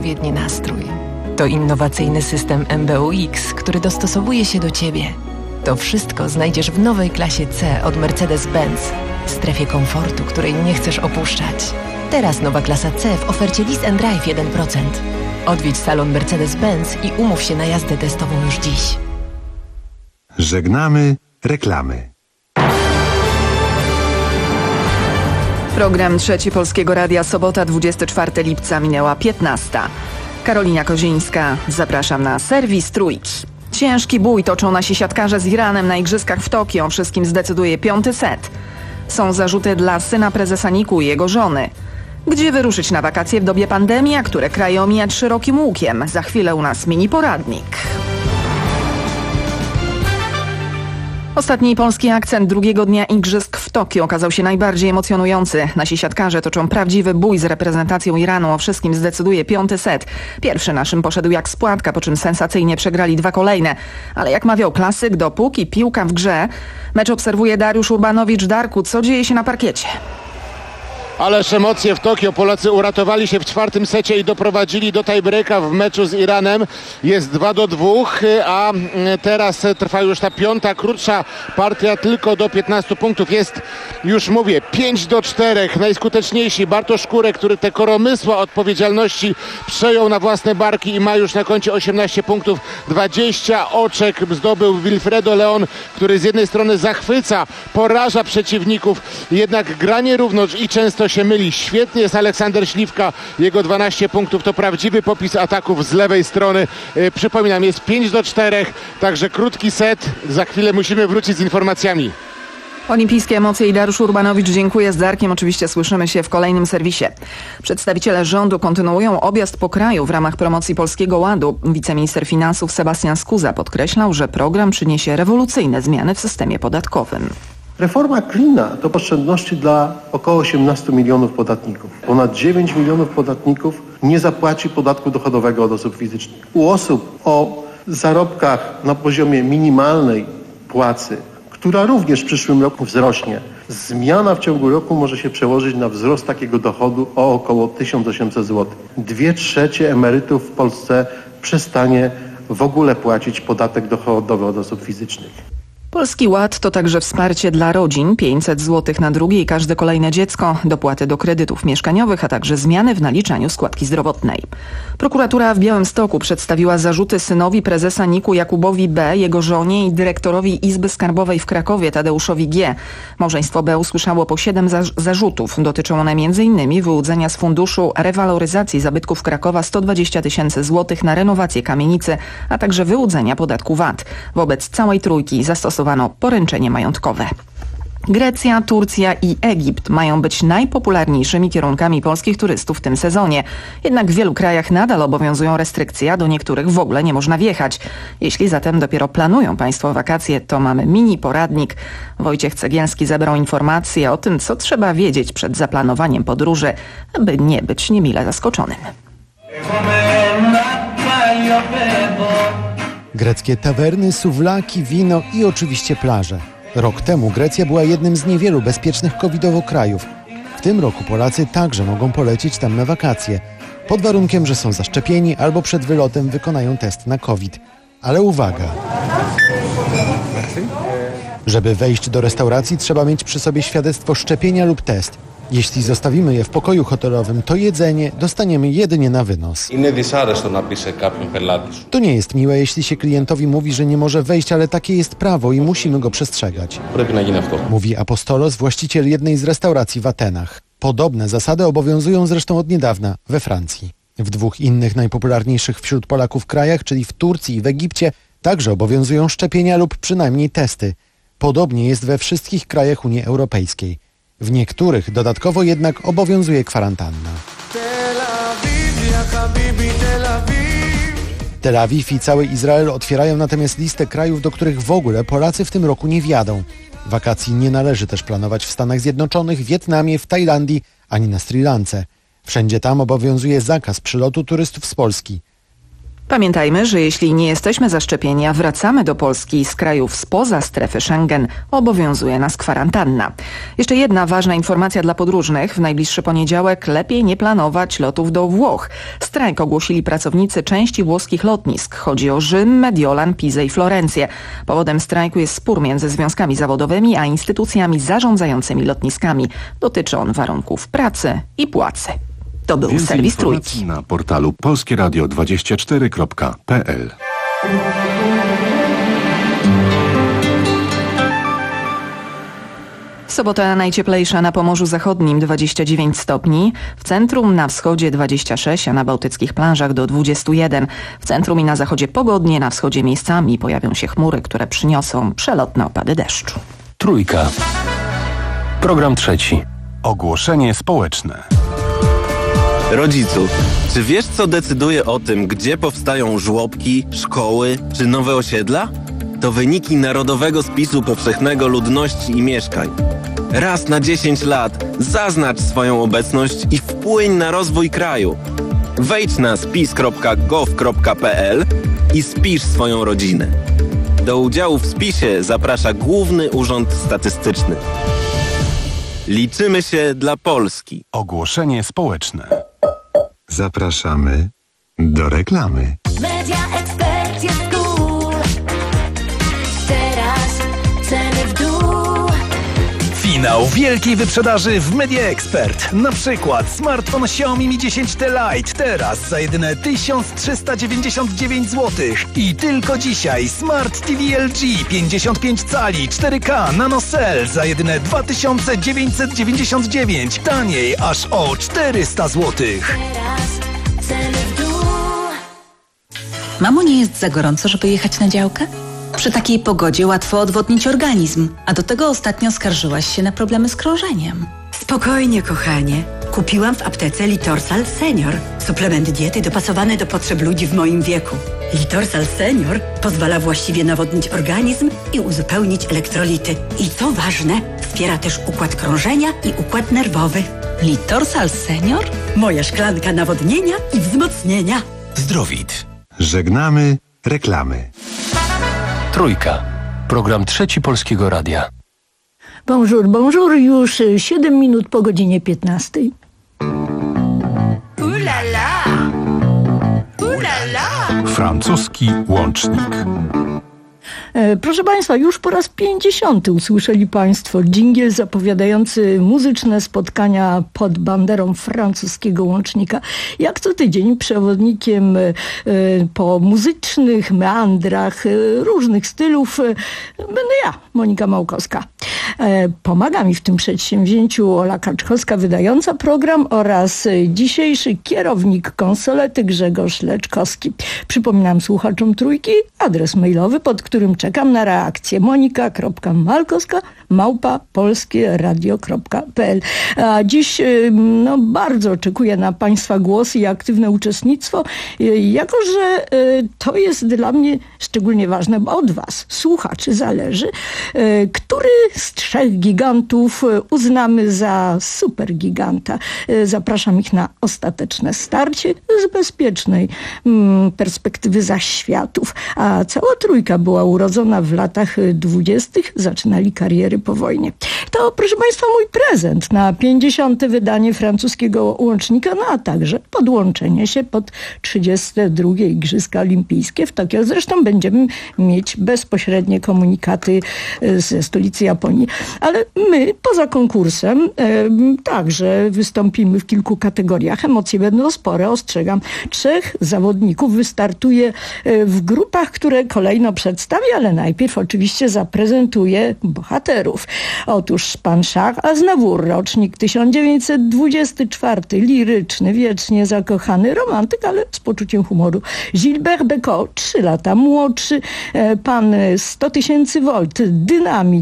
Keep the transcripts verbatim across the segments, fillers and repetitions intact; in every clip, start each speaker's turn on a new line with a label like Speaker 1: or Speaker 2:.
Speaker 1: odpowiedni nastrój. To innowacyjny system M B U X, który dostosowuje się do Ciebie. To wszystko znajdziesz w nowej klasie C od Mercedes-Benz, w strefie komfortu, której nie chcesz opuszczać. Teraz nowa klasa C w ofercie Lease and Drive jeden procent. Odwiedź salon Mercedes-Benz i umów się na jazdę testową już dziś.
Speaker 2: Żegnamy reklamy.
Speaker 3: Program Trzeci Polskiego Radia, sobota, dwudziestego czwartego lipca, minęła piętnasta. Karolina Kozińska, zapraszam na serwis Trójki. Ciężki bój toczą nasi siatkarze z Iranem na igrzyskach w Tokio. O wszystkim zdecyduje piąty set. Są zarzuty dla syna prezesa Niku i jego żony. Gdzie wyruszyć na wakacje w dobie pandemii, a które kraje omijać szerokim łukiem? Za chwilę u nas mini poradnik. Ostatni polski akcent drugiego dnia igrzysk w Tokio okazał się najbardziej emocjonujący. Nasi siatkarze toczą prawdziwy bój z reprezentacją Iranu. O wszystkim zdecyduje piąty set. Pierwszy naszym poszedł jak z płatka, po czym sensacyjnie przegrali dwa kolejne. Ale jak mawiał klasyk, dopóki piłka w grze, mecz obserwuje Dariusz Urbanowicz. Darku, co dzieje się na parkiecie?
Speaker 4: Ależ emocje w Tokio. Polacy uratowali się w czwartym secie i doprowadzili do tiebreaka w meczu z Iranem. Jest dwa do dwóch, a teraz trwa już ta piąta, krótsza partia, tylko do piętnastu punktów. Jest, już mówię, pięć do czterech. Najskuteczniejsi Bartosz Kurek, który te koromysła odpowiedzialności przejął na własne barki i ma już na koncie osiemnaście punktów. dwadzieścia oczek zdobył Wilfredo Leon, który z jednej strony zachwyca, poraża przeciwników, jednak gra nierówno i często się myli. Świetnie jest Aleksander Śliwka. Jego dwanaście punktów to prawdziwy popis ataków z lewej strony. Yy, przypominam, jest pięć do czterech, także krótki set. Za chwilę musimy wrócić z informacjami.
Speaker 3: Olimpijskie emocje i Dariusz Urbanowicz. Dziękuję. Z Darkiem oczywiście słyszymy się w kolejnym serwisie. Przedstawiciele rządu kontynuują objazd po kraju w ramach promocji Polskiego Ładu. Wiceminister finansów Sebastian Skuza podkreślał, że program przyniesie rewolucyjne zmiany w systemie podatkowym.
Speaker 5: Reforma Klina to oszczędności dla około osiemnastu milionów podatników. Ponad dziewięć milionów podatników nie zapłaci podatku dochodowego od osób fizycznych. U osób o zarobkach na poziomie minimalnej płacy, która również w przyszłym roku wzrośnie, zmiana w ciągu roku może się przełożyć na wzrost takiego dochodu o około tysiąc osiemset złotych. Dwie trzecie emerytów w Polsce przestanie w ogóle płacić podatek dochodowy od osób fizycznych.
Speaker 3: Polski Ład to także wsparcie dla rodzin, pięćset złotych na drugie i każde kolejne dziecko, dopłaty do kredytów mieszkaniowych, a także zmiany w naliczaniu składki zdrowotnej. Prokuratura w Białymstoku przedstawiła zarzuty synowi prezesa Niku Jakubowi B., jego żonie i dyrektorowi Izby Skarbowej w Krakowie Tadeuszowi G. Małżeństwo B. usłyszało po siedem za- zarzutów. Dotyczą one między innymi wyłudzenia z funduszu rewaloryzacji zabytków Krakowa sto dwadzieścia tysięcy złotych na renowację kamienicy, a także wyłudzenia podatku V A T. Wobec całej trójki zastosowano poręczenie majątkowe. Grecja, Turcja i Egipt mają być najpopularniejszymi kierunkami polskich turystów w tym sezonie. Jednak w wielu krajach nadal obowiązują restrykcje, a do niektórych w ogóle nie można wjechać. Jeśli zatem dopiero planują Państwo wakacje, to mamy mini poradnik. Wojciech Cegielski zebrał informacje o tym, co trzeba wiedzieć przed zaplanowaniem podróży, aby nie być niemile zaskoczonym.
Speaker 6: Greckie tawerny, suwlaki, wino i oczywiście plaże. Rok temu Grecja była jednym z niewielu bezpiecznych covidowo krajów. W tym roku Polacy także mogą polecieć tam na wakacje, pod warunkiem, że są zaszczepieni albo przed wylotem wykonają test na COVID. Ale uwaga! Żeby wejść do restauracji, trzeba mieć przy sobie świadectwo szczepienia lub test. Jeśli zostawimy je w pokoju hotelowym, to jedzenie dostaniemy jedynie na wynos. To nie jest miłe, jeśli się klientowi mówi, że nie może wejść, ale takie jest prawo i musimy go przestrzegać. Mówi Apostolos, właściciel jednej z restauracji w Atenach. Podobne zasady obowiązują zresztą od niedawna we Francji. W dwóch innych najpopularniejszych wśród Polaków krajach, czyli w Turcji i w Egipcie, także obowiązują szczepienia lub przynajmniej testy. Podobnie jest we wszystkich krajach Unii Europejskiej. W niektórych dodatkowo jednak obowiązuje kwarantanna. Tel Awiw i cały Izrael otwierają natomiast listę krajów, do których w ogóle Polacy w tym roku nie wjadą. Wakacji nie należy też planować w Stanach Zjednoczonych, Wietnamie, w Tajlandii ani na Sri Lance. Wszędzie tam obowiązuje zakaz przylotu turystów z Polski.
Speaker 3: Pamiętajmy, że jeśli nie jesteśmy zaszczepieni, a wracamy do Polski z krajów spoza strefy Schengen, obowiązuje nas kwarantanna. Jeszcze jedna ważna informacja dla podróżnych. W najbliższy poniedziałek lepiej nie planować lotów do Włoch. Strajk ogłosili pracownicy części włoskich lotnisk. Chodzi o Rzym, Mediolan, Pizę i Florencję. Powodem strajku jest spór między związkami zawodowymi a instytucjami zarządzającymi lotniskami. Dotyczy on warunków pracy i płacy. To był
Speaker 2: Więcej
Speaker 3: serwis Trójki.
Speaker 2: Na portalu polskie radio dwadzieścia cztery kropka p l.
Speaker 3: Sobota najcieplejsza na Pomorzu Zachodnim dwadzieścia dziewięć stopni, w centrum na wschodzie dwadzieścia sześć, a na bałtyckich plażach do dwudziestu jeden. W centrum i na zachodzie pogodnie, na wschodzie miejscami pojawią się chmury, które przyniosą przelotne opady deszczu.
Speaker 7: Trójka. Program trzeci.
Speaker 2: Ogłoszenie społeczne.
Speaker 8: Rodzicu, czy wiesz, co decyduje o tym, gdzie powstają żłobki, szkoły czy nowe osiedla? To wyniki Narodowego Spisu Powszechnego Ludności i Mieszkań. Raz na dziesięć lat zaznacz swoją obecność i wpłyń na rozwój kraju. Wejdź na spis kropka gov kropka p l i spisz swoją rodzinę. Do udziału w spisie zaprasza Główny Urząd Statystyczny. Liczymy się dla Polski.
Speaker 2: Ogłoszenie społeczne. Zapraszamy do reklamy.
Speaker 9: Media Expert jest cool. Teraz ceny w dół.
Speaker 10: Finał wielkiej wyprzedaży w Media Expert. Na przykład smartfon Xiaomi Mi dziesięć T Lite teraz za jedyne tysiąc trzysta dziewięćdziesiąt dziewięć złotych. I tylko dzisiaj Smart T V L G pięćdziesiąt pięć cali cztery K Nano Cell za jedyne dwa tysiące dziewięćset dziewięćdziesiąt dziewięć. Taniej aż o czterysta złotych.
Speaker 9: Teraz ceny w dół.
Speaker 11: Mamo, nie jest za gorąco, żeby jechać na działkę? Przy takiej pogodzie łatwo odwodnić organizm, a do tego ostatnio skarżyłaś się na problemy z krążeniem.
Speaker 12: Spokojnie, kochanie. Kupiłam w aptece Litorsal Senior. Suplement diety dopasowany do potrzeb ludzi w moim wieku. Litorsal Senior pozwala właściwie nawodnić organizm i uzupełnić elektrolity. I co ważne, wspiera też układ krążenia i układ nerwowy.
Speaker 11: Litorsal Senior?
Speaker 12: Moja szklanka nawodnienia i wzmocnienia.
Speaker 7: Zdrowit.
Speaker 2: Żegnamy reklamy.
Speaker 7: Trójka. Program trzeci Polskiego Radia.
Speaker 13: Bonjour, bonjour, już siedem minut po godzinie piętnastej.
Speaker 9: Ulala! Ulala!
Speaker 2: Francuski łącznik.
Speaker 13: E, proszę Państwa, już po raz pięćdziesiąty usłyszeli Państwo dżingiel zapowiadający muzyczne spotkania pod banderą francuskiego łącznika. Jak co tydzień przewodnikiem e, po muzycznych meandrach e, różnych stylów e, będę ja, Monika Małkowska. E, pomaga mi w tym przedsięwzięciu Ola Kaczkowska, wydająca program, oraz dzisiejszy kierownik konsolety Grzegorz Leczkowski. Przypominam słuchaczom Trójki adres mailowy, pod którym czekam na reakcję. monika kropka malkowska małpa polskie radio kropka p l. A dziś no, bardzo oczekuję na Państwa głosy i aktywne uczestnictwo, jako że to jest dla mnie szczególnie ważne, bo od Was, słuchaczy, zależy, który z trzech gigantów uznamy za super giganta. Zapraszam ich na ostateczne starcie z bezpiecznej perspektywy zaświatów. A cała Trójka była urodzona w latach dwudziestych. Zaczynali kariery po wojnie. To, proszę Państwa, mój prezent na pięćdziesiąte wydanie francuskiego łącznika, no a także podłączenie się pod trzydzieste drugie Igrzyska Olimpijskie w Tokio. Zresztą będziemy mieć bezpośrednie komunikaty ze stolicy Japonii. Ale my, poza konkursem, e, także wystąpimy w kilku kategoriach. Emocje będą spore, ostrzegam. Trzech zawodników wystartuje w grupach, które kolejno przedstawię, ale najpierw oczywiście zaprezentuję bohaterów. Otóż pan Charles Aznavour, rocznik tysiąc dziewięćset dwudziesty czwarty, liryczny, wiecznie zakochany romantyk, ale z poczuciem humoru. Gilbert Bécaud, trzy lata młodszy, pan sto tysięcy volt, dynamit, roz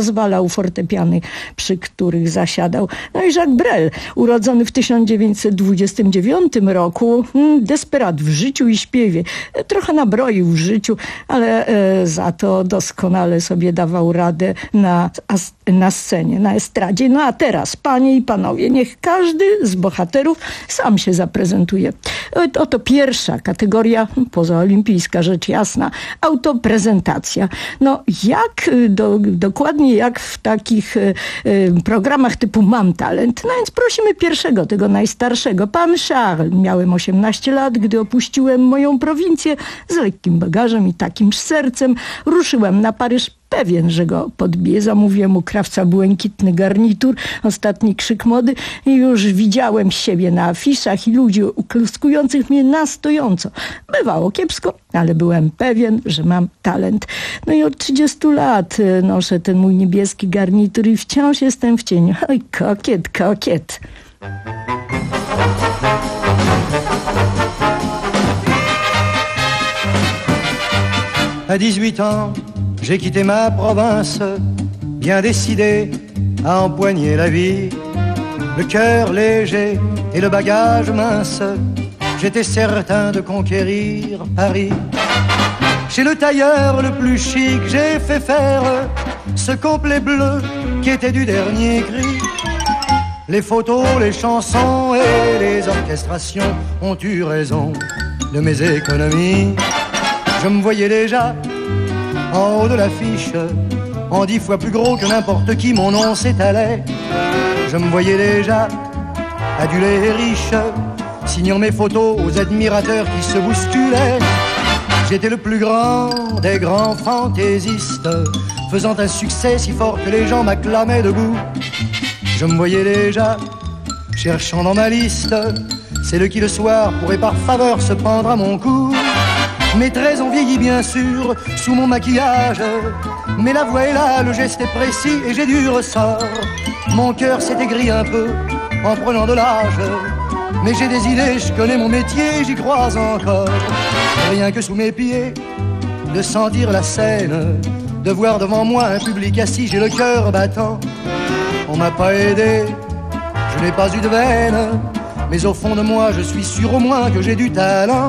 Speaker 13: rozwalał fortepiany, przy których zasiadał. No i Jacques Brel, urodzony w tysiąc dziewięćset dwudziestym dziewiątym roku, desperat w życiu i śpiewie. Trochę nabroił w życiu, ale e, za to doskonale sobie dawał radę na, na scenie, na estradzie. No a teraz, panie i panowie, niech każdy z bohaterów sam się zaprezentuje. Oto pierwsza kategoria, pozaolimpijska, rzecz jasna, autoprezentacja. No jak, do, dokładnie jak w takich y, y, programach typu Mam Talent. No więc prosimy pierwszego, tego najstarszego. Pan Charles. Miałem osiemnaście lat, gdy opuściłem moją prowincję z lekkim bagażem i takim sercem. Ruszyłem na Paryż, pewien, że go podbije. Zamówiłem mu krawca błękitny garnitur, ostatni krzyk mody i już widziałem siebie na afiszach i ludzi ukluskujących mnie na stojąco. Bywało kiepsko, ale byłem pewien, że mam talent. No i od trzydziestu lat noszę ten mój niebieski garnitur i wciąż jestem w cieniu. Oj, kokiet, kokiet.
Speaker 14: À dix-huit ans, j'ai quitté ma province, bien décidé à empoigner la vie. Le cœur léger et le bagage mince, j'étais certain de conquérir Paris. Chez le tailleur le plus chic, j'ai fait faire ce complet bleu qui était du dernier cri. Les photos, les chansons et les orchestrations ont eu raison de mes économies. Je me voyais déjà en haut de l'affiche, en dix fois plus gros que n'importe qui, mon nom s'étalait. Je me voyais déjà adulé et riche, signant mes photos aux admirateurs qui se bousculaient. J'étais le plus grand des grands fantaisistes, faisant un succès si fort que les gens m'acclamaient debout. Je me voyais déjà cherchant dans ma liste celle qui le soir pourrait par faveur se prendre à mon cou. Mes traits ont vieilli bien sûr sous mon maquillage, mais la voix est là, le geste est précis et j'ai du ressort. Mon cœur s'est aigri un peu en prenant de l'âge, mais j'ai des idées, je connais mon métier, j'y crois encore. Rien que sous mes pieds, de sentir la scène, de voir devant moi un public assis, j'ai le cœur battant. On m'a pas aidé, je n'ai pas eu de veine, mais au fond de moi je suis sûr au moins que j'ai du talent.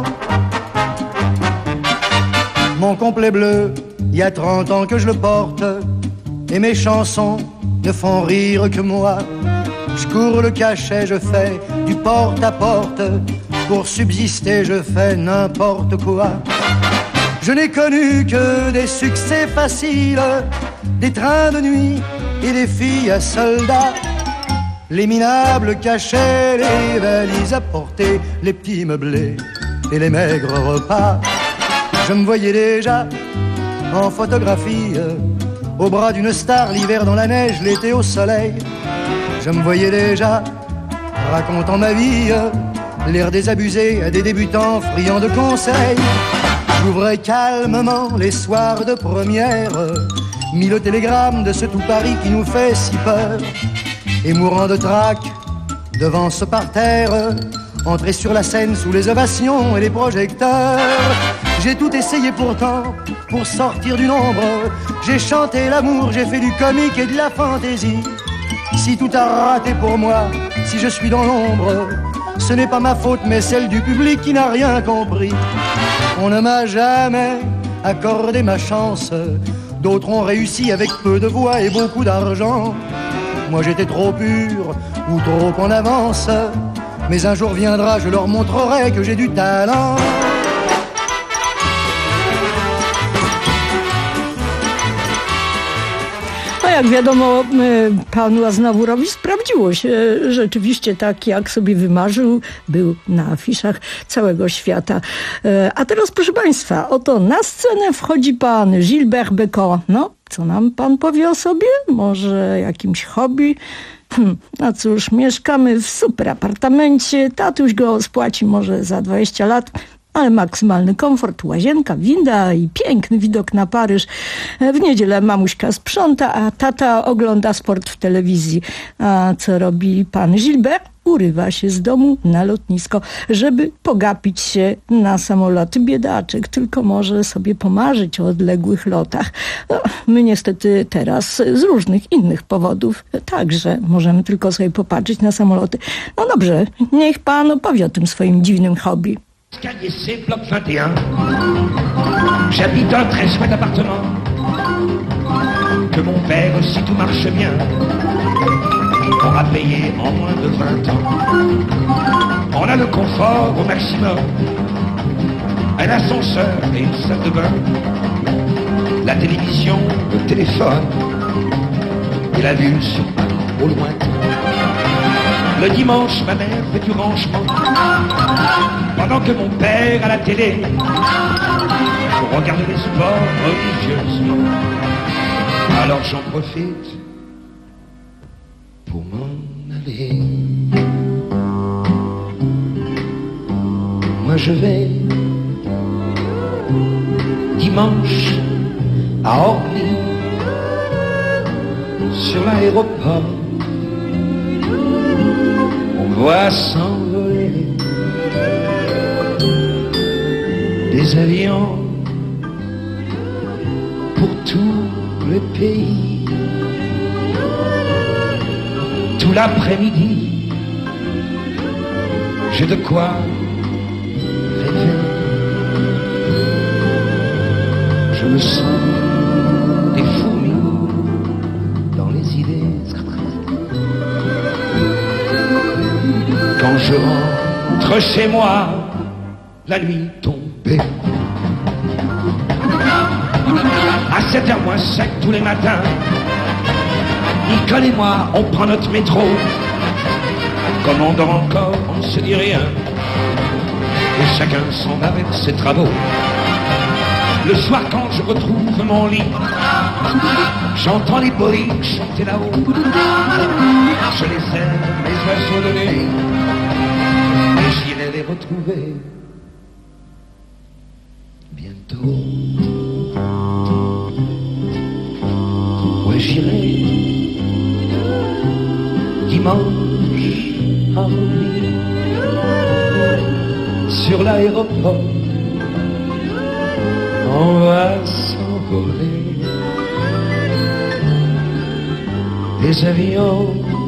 Speaker 14: Mon complet bleu, il y a trente ans que je le porte, et mes chansons ne font rire que moi. Je cours le cachet, je fais du porte-à-porte, pour subsister je fais n'importe quoi. Je n'ai connu que des succès faciles, des trains de nuit et des filles à soldats. Les minables cachets, les valises à porter, les petits meublés et les maigres repas. Je me voyais déjà en photographie, au bras d'une star, l'hiver dans la neige, l'été au soleil. Je me voyais déjà racontant ma vie, l'air désabusé à des débutants friands de conseils. J'ouvrais calmement les soirs de première, mis le télégramme de ce tout Paris qui nous fait si peur. Et mourant de trac devant ce parterre, entrer sur la scène sous les ovations et les projecteurs. J'ai tout essayé pourtant pour sortir du nombre. J'ai chanté l'amour, j'ai fait du comique et de la fantaisie. Si tout a raté pour moi, si je suis dans l'ombre, ce n'est pas ma faute mais celle du public qui n'a rien compris. On ne m'a jamais accordé ma chance. D'autres ont réussi avec peu de voix et beaucoup d'argent. Moi j'étais trop pur ou trop en avance. Mais un jour viendra, je leur montrerai que j'ai du talent.
Speaker 13: Jak wiadomo, panu Aznawurowi sprawdziło się. Rzeczywiście tak, jak sobie wymarzył, był na afiszach całego świata. A teraz, proszę państwa, oto na scenę wchodzi pan Gilbert Bécaud. No, co nam pan powie o sobie? Może jakimś hobby? Hm, no cóż, mieszkamy w super apartamencie. Tatuś go spłaci może za dwadzieścia lat. ale maksymalny komfort, łazienka, winda i piękny widok na Paryż. W niedzielę mamuśka sprząta, a tata ogląda sport w telewizji. A co robi pan Gilbert? Urywa się z domu na lotnisko, żeby pogapić się na samoloty. Biedaczek tylko może sobie pomarzyć o odległych lotach. No, my niestety teraz z różnych innych powodów także możemy tylko sobie popatrzeć na samoloty. No dobrze, niech pan opowie o tym swoim dziwnym hobby.
Speaker 15: Escalier bloc vingt et un. J'habite un très chouette appartement. Que mon père, si tout marche bien, aura payé en moins de vingt ans. On a le confort au maximum, un ascenseur et une salle de bain, la télévision, le téléphone et la vue sur Paris au loin. Le dimanche, ma mère fait du rangement, pendant que mon père à la télé regarde les sports religieusement. Alors j'en profite pour m'en aller. Moi je vais dimanche à Orly, sur l'aéroport. On voit s'envoler des avions pour tous les pays. Tout l'après-midi, j'ai de quoi rêver. Je me sens des fourmis dans les idées. Quand je rentre chez moi, la nuit tombée, à sept heures moins cinq tous les matins, Nicole et moi, on prend notre métro. Comme on dort encore, on ne se dit rien, et chacun s'en va vers ses travaux. Le soir quand je retrouve mon lit, j'entends les bolides chanter là-haut. Je les aime, les oiseaux de nuit, et j'irai les retrouver bientôt. Ouais, j'irai dimanche à Orly, sur l'aéroport. On va s'envoler des avions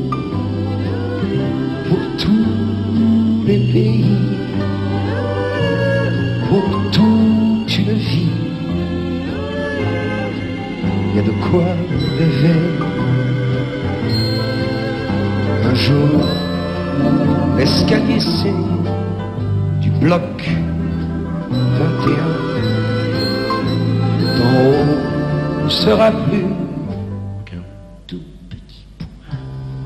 Speaker 15: pour tous les pays, pour toute une vie. Il y a de quoi rêver. Un jour, l'escalier c'est du bloc vingt et un. D'en haut ne sera plus qu'un tout petit point.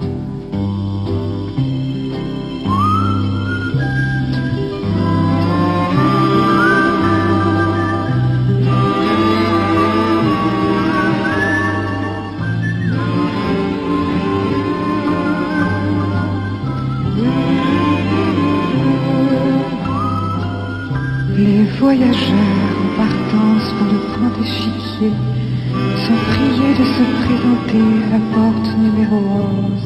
Speaker 16: Les voyageurs en partance pour le grand échiquier sont priés de se présenter à la porte numéro onze.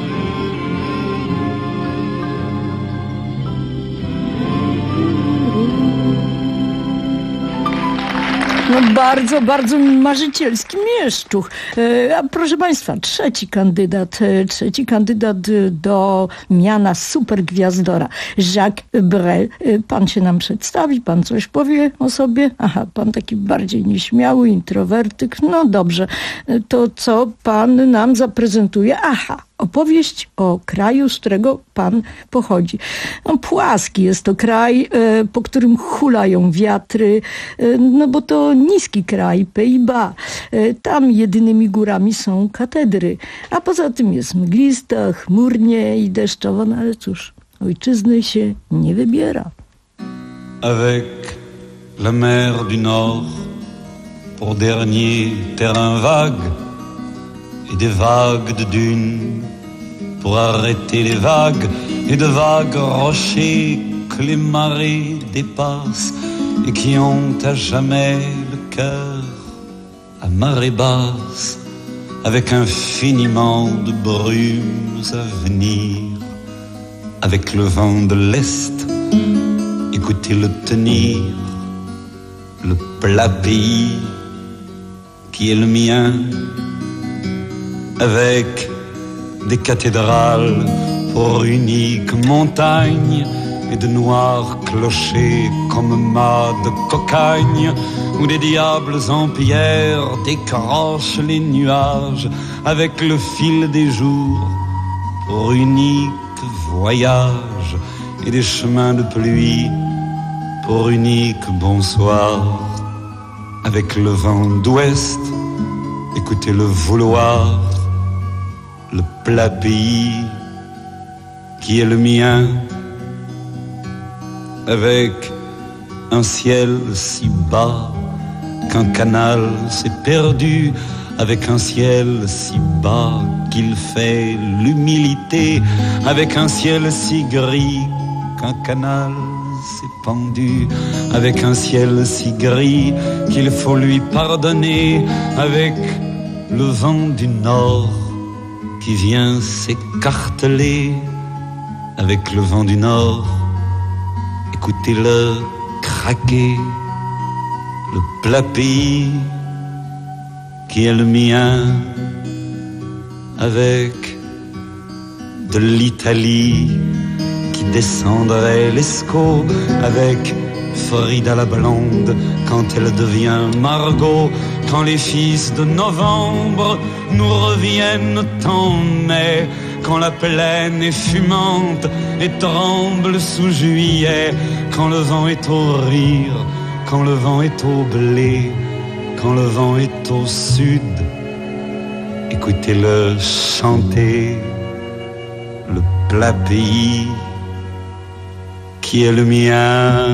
Speaker 13: No bardzo, bardzo marzycielski mieszczuch. E, a proszę Państwa, trzeci kandydat, e, trzeci kandydat do miana supergwiazdora, Jacques Brel. E, pan się nam przedstawi, pan coś powie o sobie? Aha, pan taki bardziej nieśmiały, introwertyk. No dobrze, e, to co pan nam zaprezentuje? Aha, opowieść o kraju, z którego pan pochodzi. No, płaski jest to kraj, e, po którym hulają wiatry, e, no bo to niski kraj, Pays-Bas. E, tam jedynymi górami są katedry, a poza tym jest mglista, chmurnie i deszczowo, no ale cóż, ojczyzny się nie wybiera.
Speaker 17: Avec la mer du Nord pour dernier terrain vague et des vagues de dunes pour arrêter les vagues et de vagues rochers que les marées dépassent et qui ont à jamais le cœur à marée basse, avec infiniment de brumes à venir, avec le vent de l'Est, écoutez-le tenir, le plat pays qui est le mien, avec des cathédrales pour unique montagne et de noirs clochers comme mâts de cocagne, où des diables en pierre décrochent les nuages avec le fil des jours pour unique voyage et des chemins de pluie pour unique bonsoir, avec le vent d'ouest, écoutez le vouloir, le plat pays qui est le mien, avec un ciel si bas qu'un canal s'est perdu, avec un ciel si bas qu'il fait l'humilité, avec un ciel si gris qu'un canal s'est pendu, avec un ciel si gris qu'il faut lui pardonner, avec le vent du nord qui vient s'écarteler, avec le vent du nord, écoutez-le craquer, le plat pays qui est le mien, avec de l'Italie qui descendrait l'Escaut, avec Frida la blonde quand elle devient Margot, quand les fils de novembre nous reviennent en mai, quand la plaine est fumante et tremble sous juillet, quand le vent est au rire, quand le vent est au blé, quand le vent est au sud, écoutez-le chanter, le plat pays qui est le mien.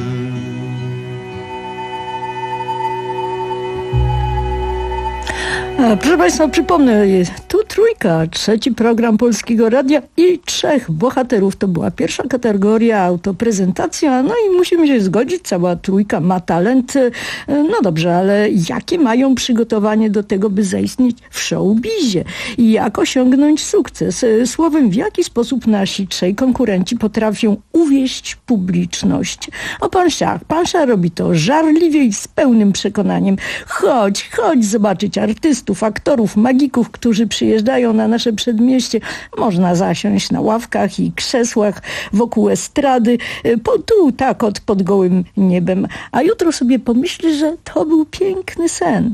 Speaker 13: Proszę Państwa, przypomnę, tu Trójka, trzeci program Polskiego Radia i trzech bohaterów. To była pierwsza kategoria, autoprezentacja, no i musimy się zgodzić, cała Trójka ma talent. No dobrze, ale jakie mają przygotowanie do tego, by zaistnieć w showbizie? I jak osiągnąć sukces? Słowem, w jaki sposób nasi trzej konkurenci potrafią uwieść publiczność? O pan Siach, pan Siach robi to żarliwie i z pełnym przekonaniem. Chodź, chodź zobaczyć artystów, aktorów, magików, którzy przyjeżdżają na nasze przedmieście. Można zasiąść na ławkach i krzesłach wokół estrady, po, tu tak od pod gołym niebem. A jutro sobie pomyśli, że to był piękny sen.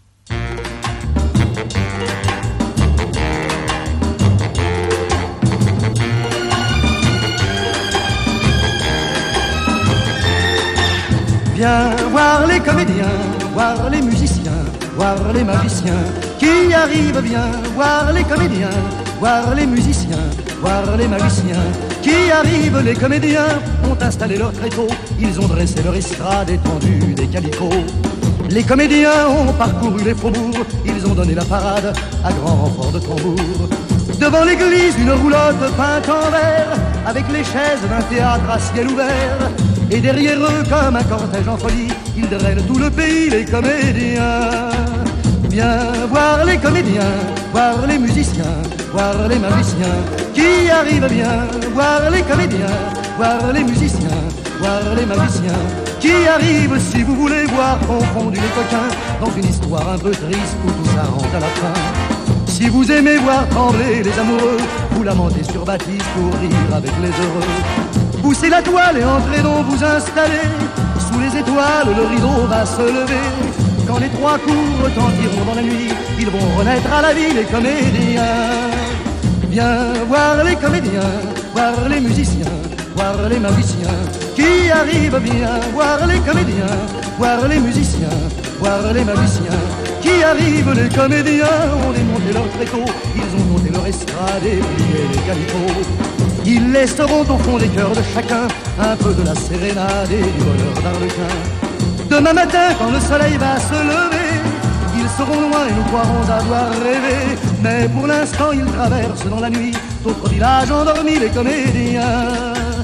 Speaker 14: Viens voir les comédiens, voir les musiciens, voir les magiciens qui arrivent. Viens voir les comédiens, voir les musiciens, voir les magiciens qui arrivent. Les comédiens ont installé leur tréteau, ils ont dressé leur estrade étendue des calicots. Les comédiens ont parcouru les faubourgs, ils ont donné la parade à grand renfort de tambour. Devant l'église, une roulotte peinte en vert, avec les chaises d'un théâtre à ciel ouvert. Et derrière eux, comme un cortège en folie, ils drainent tout le pays, les comédiens. Viens voir les comédiens, voir les musiciens, voir les magiciens qui arrivent. Bien voir les comédiens, voir les musiciens, voir les magiciens qui arrivent. Si vous voulez voir confondus les coquins dans une histoire un peu triste où tout s'arrange à la fin. Si vous aimez voir trembler les amoureux, vous lamentez sur Baptiste pour rire avec les heureux. Poussez la toile et entrez donc vous installer. Sous les étoiles, le rideau va se lever. Quand les trois coups retentiront dans la nuit, ils vont renaître à la vie, les comédiens. Viens voir les comédiens, voir les musiciens, voir les magiciens qui arrivent. Viens voir les comédiens, voir les musiciens, voir les magiciens qui arrivent. Les comédiens ont démonté leur tréteau, ils ont monté leur estrade et plié les calicots. Ils laisseront au fond des cœurs de chacun un peu de la sérénade et du bonheur d'Arlequin. Demain matin, quand le soleil va se lever, ils seront loin et nous croirons avoir rêvé. Mais pour l'instant, ils traversent dans la nuit d'autres villages endormis, les comédiens.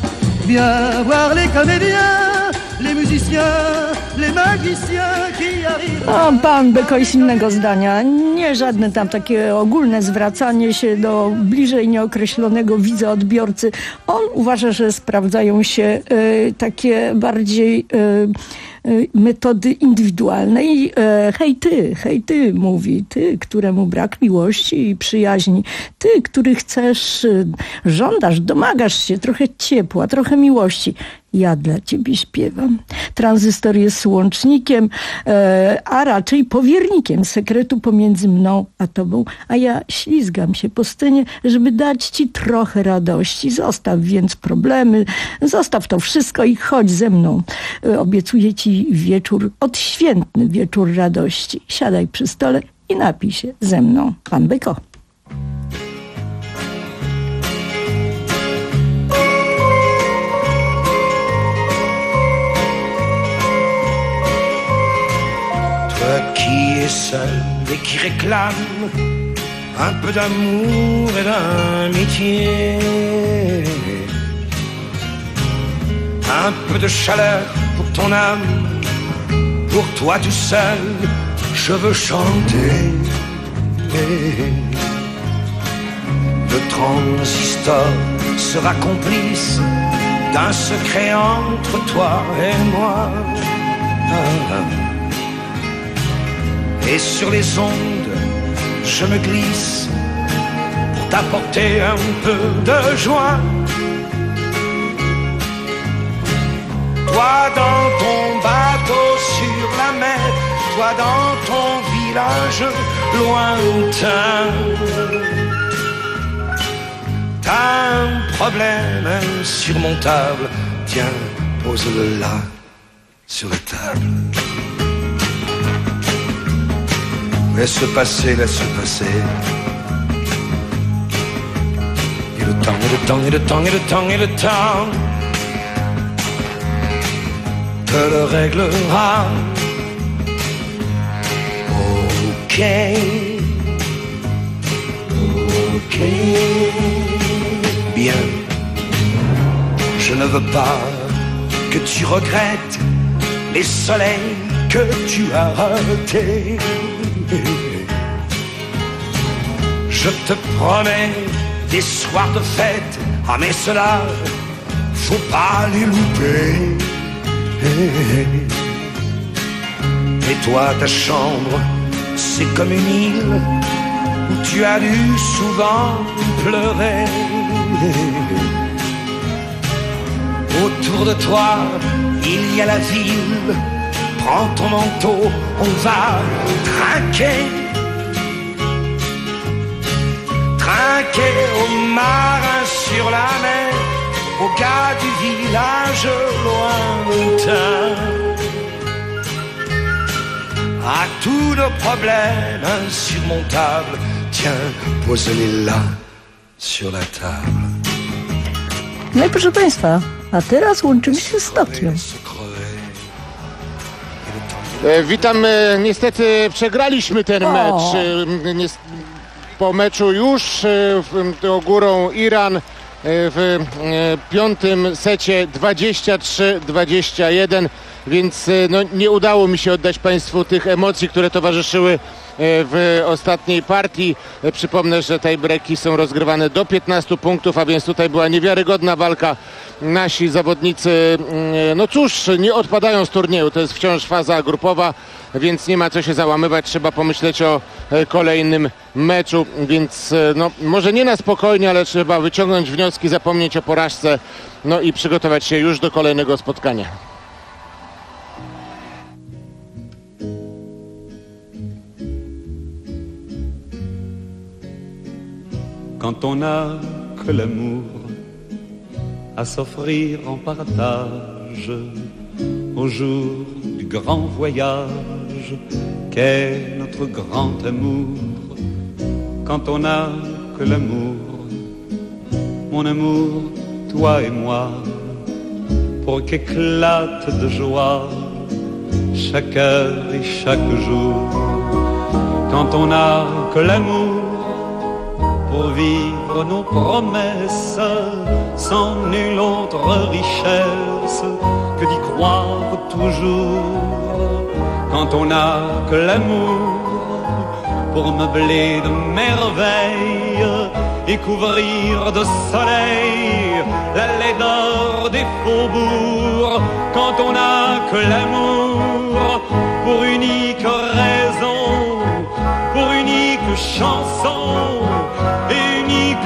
Speaker 14: Viens voir les comédiens, les musiciens, les magiciens qui arrivent.
Speaker 13: No, pan Beko jest innego zdania. Nie żadne tam takie ogólne zwracanie się do bliżej nieokreślonego widza, odbiorcy. On uważa, że sprawdzają się y, takie bardziej y, y, metody indywidualne. I y, hej ty, hej ty, mówi, ty, któremu brak miłości i przyjaźni, ty, który chcesz, y, żądasz, domagasz się trochę ciepła, trochę miłości. Ja dla ciebie śpiewam. Tranzystor jest łącznikiem, e, a raczej powiernikiem sekretu pomiędzy mną a tobą, a ja ślizgam się po scenie, żeby dać ci trochę radości. Zostaw więc problemy, zostaw to wszystko i chodź ze mną. E, obiecuję ci wieczór, odświętny wieczór radości. Siadaj przy stole i napij się ze mną. Pan Beko.
Speaker 15: Qui est seul et qui réclame un peu d'amour et d'amitié, un peu de chaleur pour ton âme, pour toi tout seul, je veux chanter. Le transistor sera complice d'un secret entre toi et moi. Et sur les ondes, je me glisse pour t'apporter un peu de joie. Toi dans ton bateau sur la mer, toi dans ton village lointain. T'as un problème insurmontable, tiens, pose-le là, sur la table. Laisse passer, laisse passer. Et le temps, et le temps, et le temps, et le temps, et le temps te le réglera. Ok, ok. Bien, je ne veux pas que tu regrettes les soleils que tu as ratés. Je te promets des soirs de fête, ah mais cela, faut pas les louper. Et toi, ta chambre, c'est comme une île où tu as dû souvent pleurer. Autour de toi, il y a la ville. Prends ton manteau, on va trinquer. Trinquer aux marins sur la mer, aux gars du village lointain. À tous nos problèmes insurmontables, tiens, pose-les là, sur la table.
Speaker 13: No i proszę Państwa, a teraz łączymy się z Tokio.
Speaker 4: Witam, niestety przegraliśmy ten mecz. Po meczu już górą Iran w piątym secie dwadzieścia trzy dwadzieścia jeden, więc no, nie udało mi się oddać Państwu tych emocji, które towarzyszyły w ostatniej partii. Przypomnę, że tiebreaki są rozgrywane do piętnastu punktów, a więc tutaj była niewiarygodna walka. Nasi zawodnicy, no cóż, nie odpadają z turnieju, to jest wciąż faza grupowa, więc nie ma co się załamywać, trzeba pomyśleć o kolejnym meczu, więc no może nie na spokojnie, ale trzeba wyciągnąć wnioski, zapomnieć o porażce, no i przygotować się już do kolejnego spotkania.
Speaker 17: Quand on n'a que l'amour à s'offrir en partage au jour du grand voyage qu'est notre grand amour. Quand on n'a que l'amour, mon amour, toi et moi, pour qu'éclate de joie chaque heure et chaque jour. Quand on n'a que l'amour pour vivre nos promesses sans nulle autre richesse que d'y croire toujours quand on n'a que l'amour pour meubler de merveilles et couvrir de soleil la laideur des faubourgs quand on n'a que l'amour pour unique raison, pour unique chanson et unique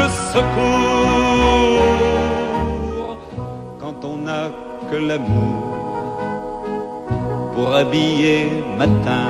Speaker 17: secours quand on n'a que l'amour pour habiller matin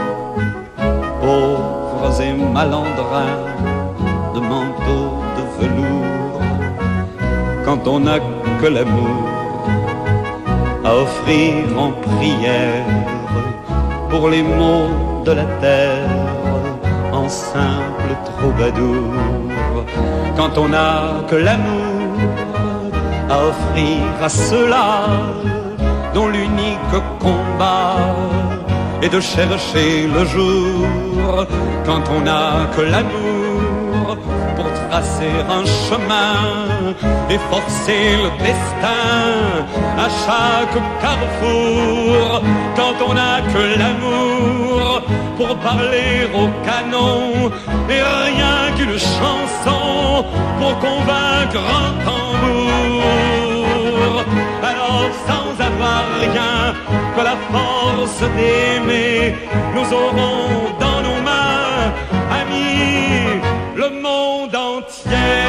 Speaker 17: pauvres et malandrins de manteaux de velours quand on n'a que l'amour à offrir en prière pour les maux de la terre en simple troubadour quand on n'a que l'amour à offrir à ceux-là dont l'unique combat est de chercher le jour quand on n'a que l'amour pour tracer un chemin et forcer le destin à chaque carrefour quand on n'a que l'amour pour parler au canon et rien qu'une chanson pour convaincre un tambour. Alors sans avoir rien que la force d'aimer, nous aurons dans nos mains, amis, le monde entier.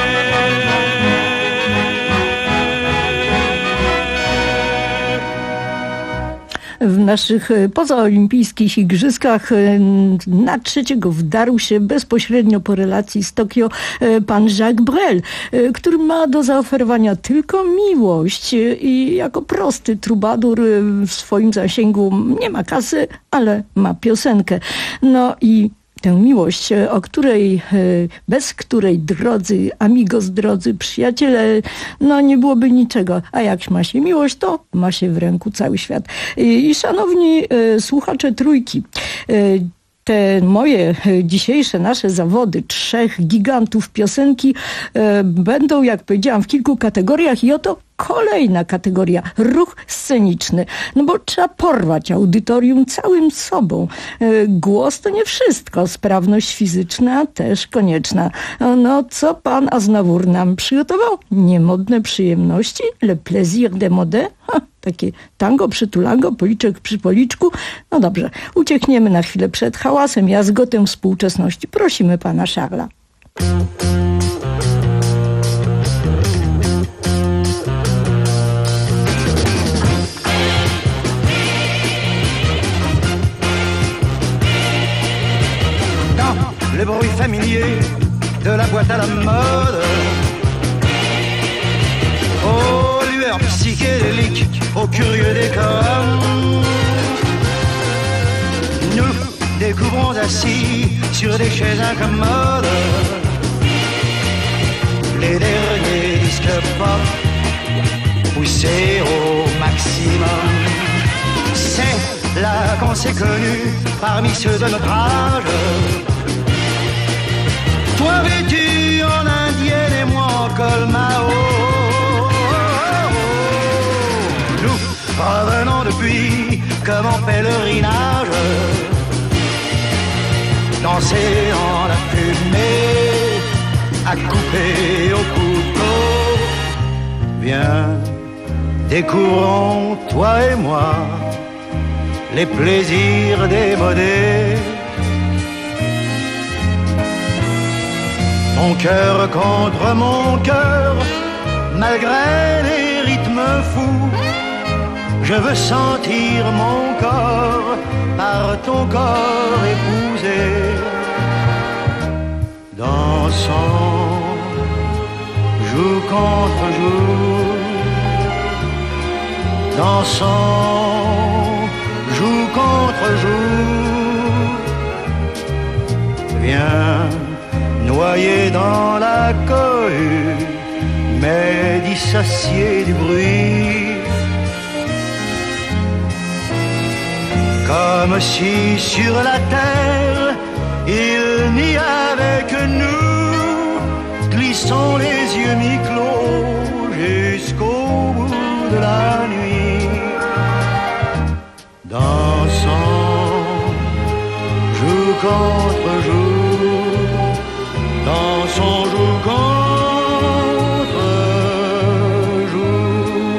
Speaker 13: W naszych pozaolimpijskich igrzyskach na trzeciego wdarł się bezpośrednio po relacji z Tokio pan Jacques Brel, który ma do zaoferowania tylko miłość i jako prosty trubadur w swoim zasięgu nie ma kasy, ale ma piosenkę. No i tę miłość, o której, bez której, drodzy amigos, drodzy przyjaciele, no nie byłoby niczego. A jak ma się miłość, to ma się w ręku cały świat. I, i szanowni słuchacze Trójki, te moje dzisiejsze nasze zawody trzech gigantów piosenki będą, jak powiedziałam, w kilku kategoriach i oto kolejna kategoria, ruch sceniczny. No bo trzeba porwać audytorium całym sobą. Głos to nie wszystko, sprawność fizyczna też konieczna. No co pan Aznavour nam przygotował? Niemodne przyjemności, le plaisir de mode. Ha, takie tango przytulango, policzek przy policzku. No dobrze, uciekniemy na chwilę przed hałasem, jazgotem współczesności. Prosimy pana Charlesa.
Speaker 14: Le bruit familier de la boîte à la mode. Aux lueurs psychédéliques, aux curieux décors. Nous découvrons assis sur des chaises incommodes les derniers disques pop poussés au maximum. C'est là qu'on s'est connus parmi ceux de notre âge. Toi vêtu en indienne et moi en col Mao. Nous revenons depuis comme en pèlerinage, danser dans la fumée, à couper au couteau. Viens, découvrons toi et moi les plaisirs démodés. Mon cœur contre mon cœur, malgré les rythmes fous, je veux sentir mon corps par ton corps épousé. Dansons, joue contre joue, dansons, joue contre joue. Viens, noyé dans la cohue, mais dissocié du bruit. Comme si sur la terre il n'y avait que nous, sont les yeux mi-clos jusqu'au bout de la nuit. Dansant, joue contre joue, dansons, joue contre joue.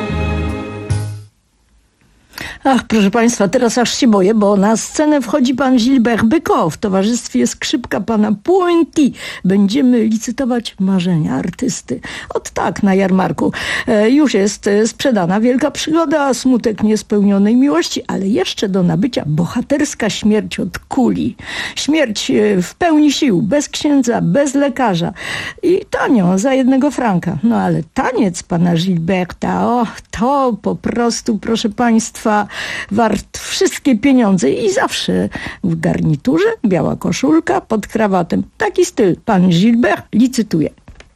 Speaker 13: Ach, proszę Państwa, teraz aż się boję, bo na scenę wchodzi pan Gilbert Bécaud w towarzystwie skrzypka pana Pointy. Będziemy licytować marzenia artysty. Ot tak, na jarmarku. E, już jest sprzedana wielka przygoda, smutek niespełnionej miłości, ale jeszcze do nabycia bohaterska śmierć od kuli. Śmierć w pełni sił, bez księdza, bez lekarza i tanio, za jednego franka. No ale taniec pana Gilberta, o, to po prostu, proszę Państwa, wart wszystkie pieniądze i zawsze w garniturze, biała koszulka pod krawatem. Taki styl pan Gilbert licytuje.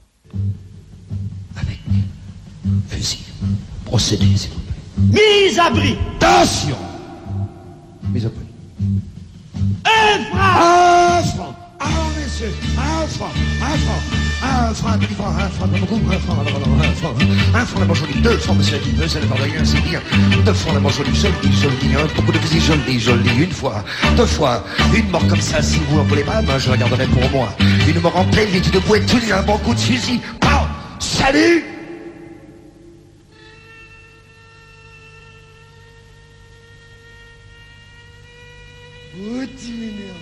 Speaker 15: Fusil, procédé, s'il vous plaît. Mise à bris, attention. Mise à bris. Un franc. Un franc. Ah, messieurs, un franc, un franc, un franc, un demi-franc, un franc, un franc, un franc, un franc, un franc, la manche deux francs, monsieur la c'est le travail, c'est bien. Deux francs, la manche joli, joli, hein, beaucoup de visits joli, joli, une fois, deux fois, une mort comme ça, si vous en voulez pas, ben, je regarderai pour moi. Une mort en pleine vite de bouette, tout un bon coup de fusil, bam, salut! Oh, tu m'énerves.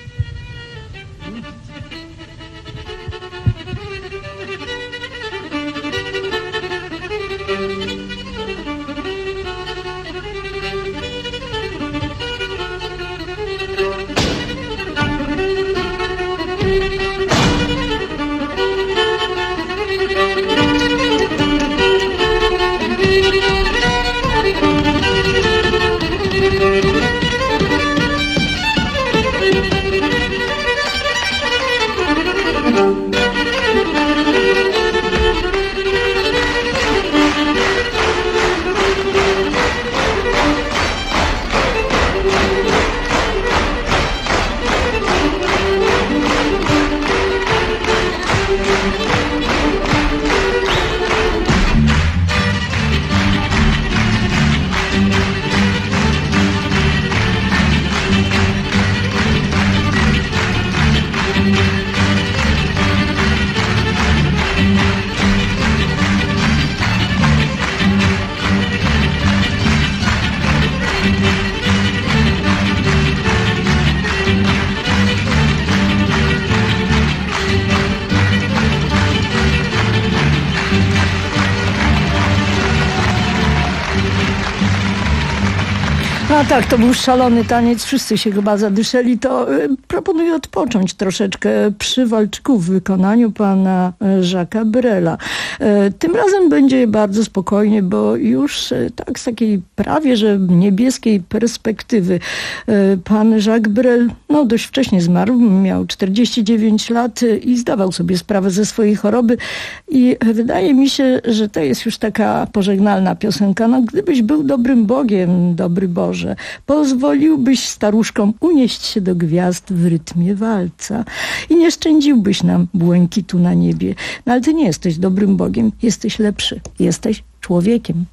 Speaker 13: A tak, to był szalony taniec, wszyscy się chyba zadyszeli, to y, proponuję odpocząć troszeczkę przy walczyku w wykonaniu pana Jacques'a Brela. Y, tym razem będzie bardzo spokojnie, bo już y, tak z takiej prawie że niebieskiej perspektywy y, pan Jacques Brel no, dość wcześnie zmarł, miał czterdzieści dziewięć lat y, i zdawał sobie sprawę ze swojej choroby i wydaje mi się, że to jest już taka pożegnalna piosenka. No, gdybyś był dobrym Bogiem, dobry Boże, pozwoliłbyś staruszkom unieść się do gwiazd w rytmie walca i nie szczędziłbyś nam błękitu na niebie. No ale ty nie jesteś dobrym Bogiem, jesteś lepszy, jesteś człowiekiem.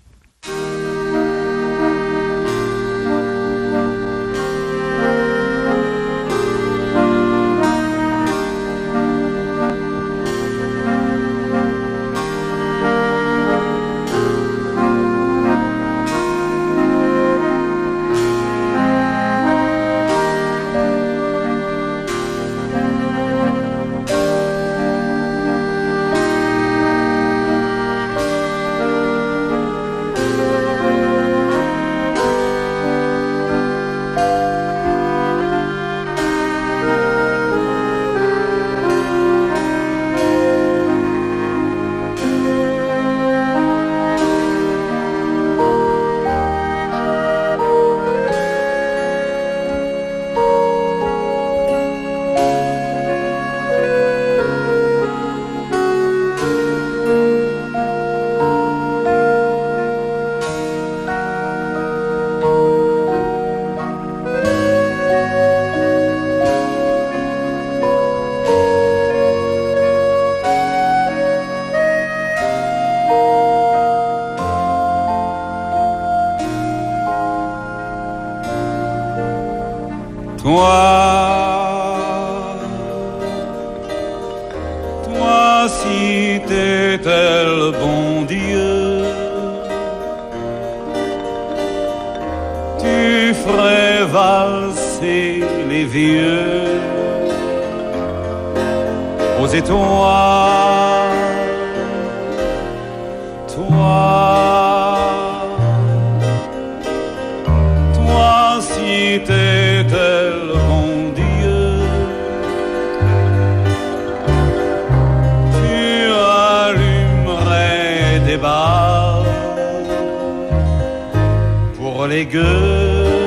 Speaker 17: Toi, toi si t'étais le bon Dieu, tu ferais valser les vieux aux étoiles. Toi, toi si t'étais le bon Dieu, tu allumerais des balles pour les gueux.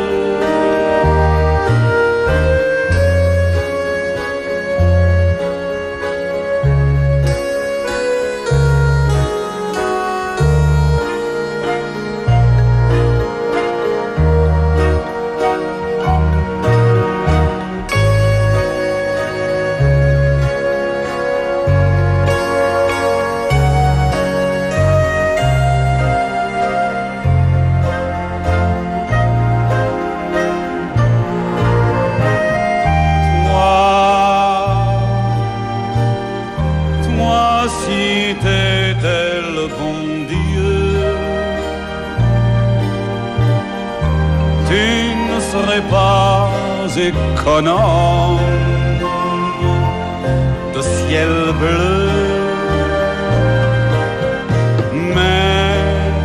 Speaker 17: Pas économe de ciel bleu, mais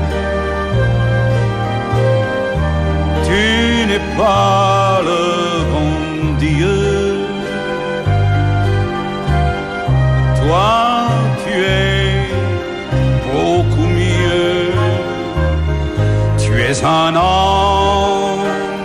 Speaker 17: tu n'es pas le bon Dieu. Toi, tu es beaucoup mieux, tu es un homme.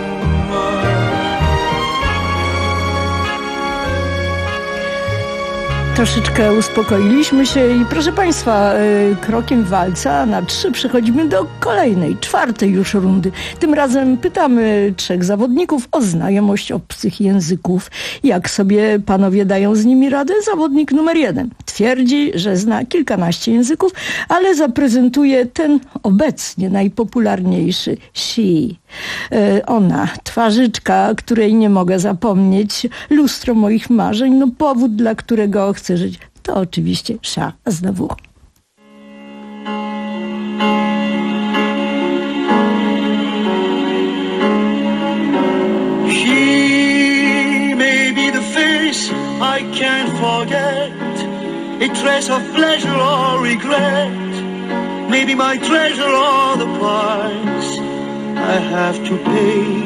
Speaker 13: Troszeczkę uspokoiliśmy się i proszę Państwa, yy, krokiem walca na trzy przechodzimy do kolejnej, czwartej już rundy. Tym razem pytamy trzech zawodników o znajomość obcych języków. Jak sobie panowie dają z nimi radę? Zawodnik numer jeden twierdzi, że zna kilkanaście języków, ale zaprezentuje ten obecnie najpopularniejszy she. Yy, ona, twarzyczka, której nie mogę zapomnieć, lustro moich marzeń, no powód, dla którego chcę żyć, to oczywiście Sza znowu.
Speaker 18: She may be the face I can't forget, a trace of pleasure or regret, maybe my treasure or the price I have to pay.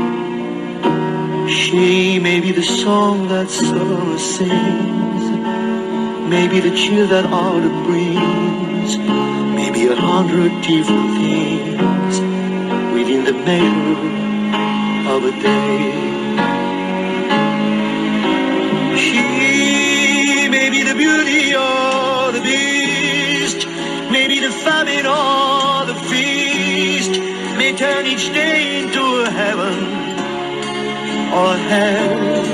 Speaker 18: She may be the song that summer sings, maybe the chill that autumn brings, maybe a hundred different things within the measure of a day. She may be the beauty or the beast, maybe the famine or the feast, may turn each day into a heaven or hell.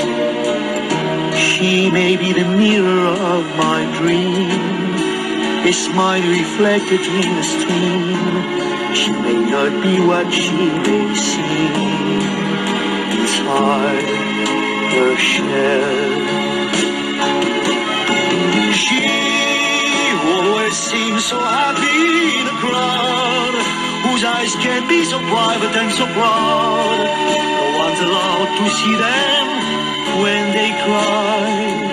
Speaker 18: She may be the mirror of my dream, a smile reflected in a stream. She may not be what she may seem inside her shell. She always seems so happy in a crowd, whose eyes can be so private and so proud. No one's allowed to see them when they cry.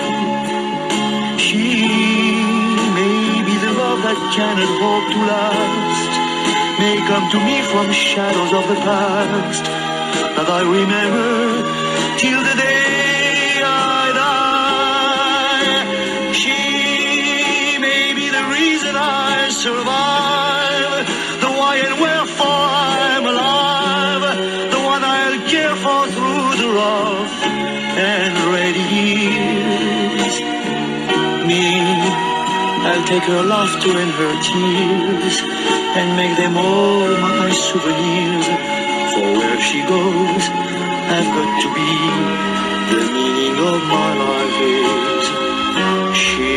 Speaker 18: She may be the love that cannot hope to last, may come to me from shadows of the past that I remember till the day I die. She may be the reason I survive, the why and wherefore I'm alive, the one I'll care for through the rough and ready years. Me, I'll take her laughter and her tears and make them all my souvenirs. For where she goes, I've got to be. The meaning of my life is she.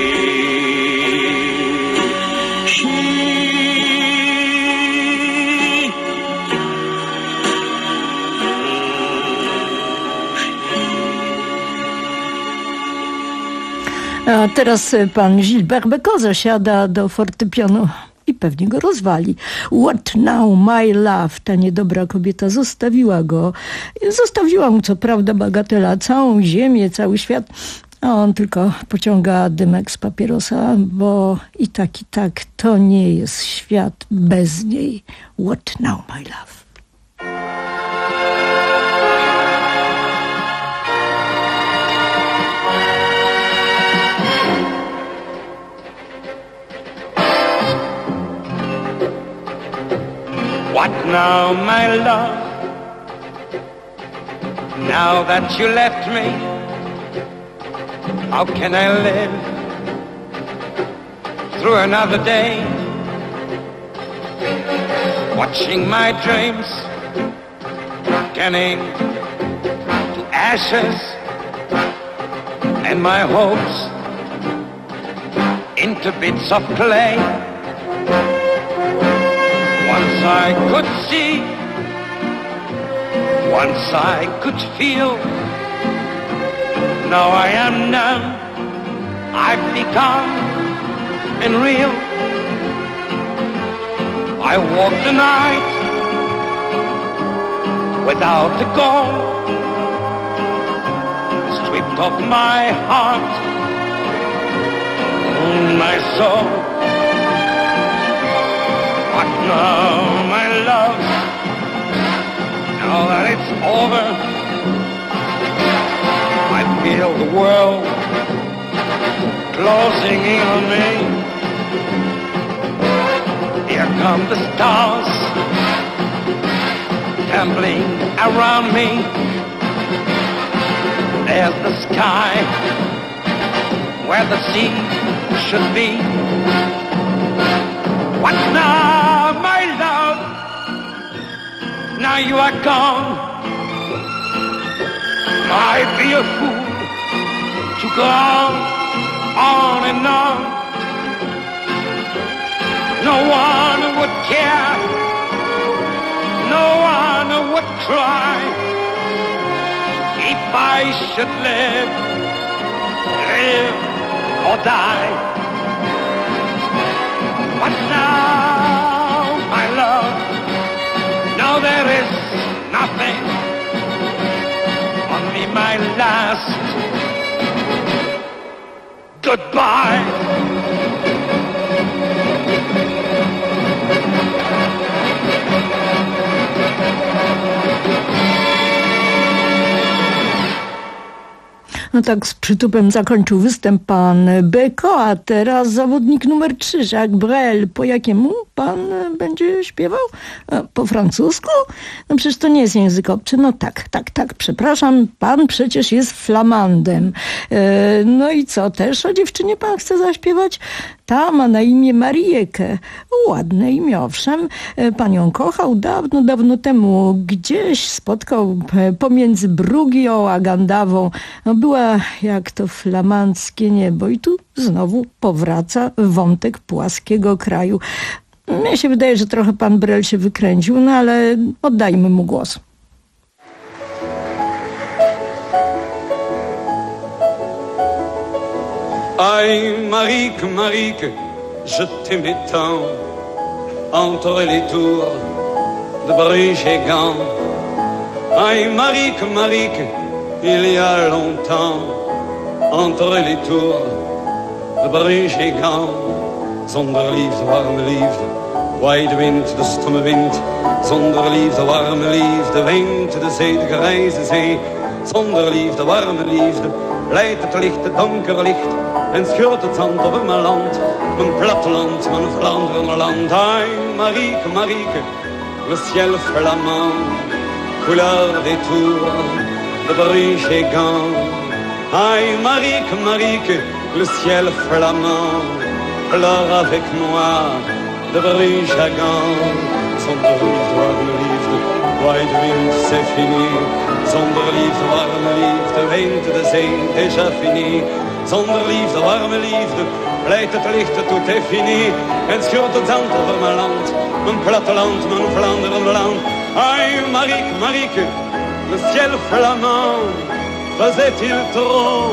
Speaker 18: She.
Speaker 13: A teraz pan Gilbert Bécaud zasiada do fortepianu i pewnie go rozwali. What now, my love? Ta niedobra kobieta zostawiła go. Zostawiła mu co prawda bagatela całą ziemię, cały świat, a on tylko pociąga dymek z papierosa, bo i tak, i tak to nie jest świat bez niej. What now, my love?
Speaker 19: What now, my love? Now that you left me, how can I live through another day? Watching my dreams turning to ashes and my hopes into bits of clay. Once I could see, once I could feel. Now I am numb, I've become unreal. I walk the night without a goal, stripped of my heart, my soul. But now, my love, now that it's over, I feel the world closing in on me. Here come the stars tumbling around me. There's the sky where the sea should be. What now, my love? Now you are gone. I'd be a fool to go on, on and on. No one would care, no one would cry if I should live, live or die. But now, my love, now there is nothing, only my last goodbye.
Speaker 13: No tak z przytupem zakończył występ pan Bécaud, a teraz zawodnik numer trzy, Jacques Brel. Po jakiemu pan będzie śpiewał? Po francusku? No przecież to nie jest język obcy. No tak, tak, tak, przepraszam, pan przecież jest flamandem. No i co, też o dziewczynie pan chce zaśpiewać? Ta ma na imię Marieke. Ładne imię, owszem. Pan ją kochał dawno, dawno temu. Gdzieś spotkał pomiędzy Brugią a Gandawą. No była jak to flamandzkie niebo. I tu znowu powraca wątek płaskiego kraju. Mnie się wydaje, że trochę pan Brel się wykręcił, no ale oddajmy mu głos.
Speaker 17: Aïe, Marique, Marique, je t'aimais tant, entre les tours de Bruges et Gand. Aïe, Marique, Marique, il y a longtemps, entre les tours de Bruges et Gand. Zonder liefde, warme liefde, waait de wind, de stomme wind. Zonder liefde, warme liefde, weent de zee, de grijze zee. Zonder liefde, warme liefde, leidt het licht, het donkere licht. En scheurt het zand over mijn land, mijn platteland, mijn Vlaanderen land. Aïe, Marieke, Marieke, le ciel flamand, couleur des tours de Bruges et Gand. Aïe, Marieke, Marieke, le ciel flamand, pleure avec moi de Bruges à Gand. Zonder liefde, warme liefde, waait de wind, c'est fini. Zonder liefde, warme liefde, weent de zee, déjà fini. Zonder liefde, warme liefde, leidt het licht, tout est fini. En scheurt het zand over mijn land, mijn platteland, mijn Vlaanderen land. Aïe, Marieke, Marieke, le ciel flamand, faisait-il trop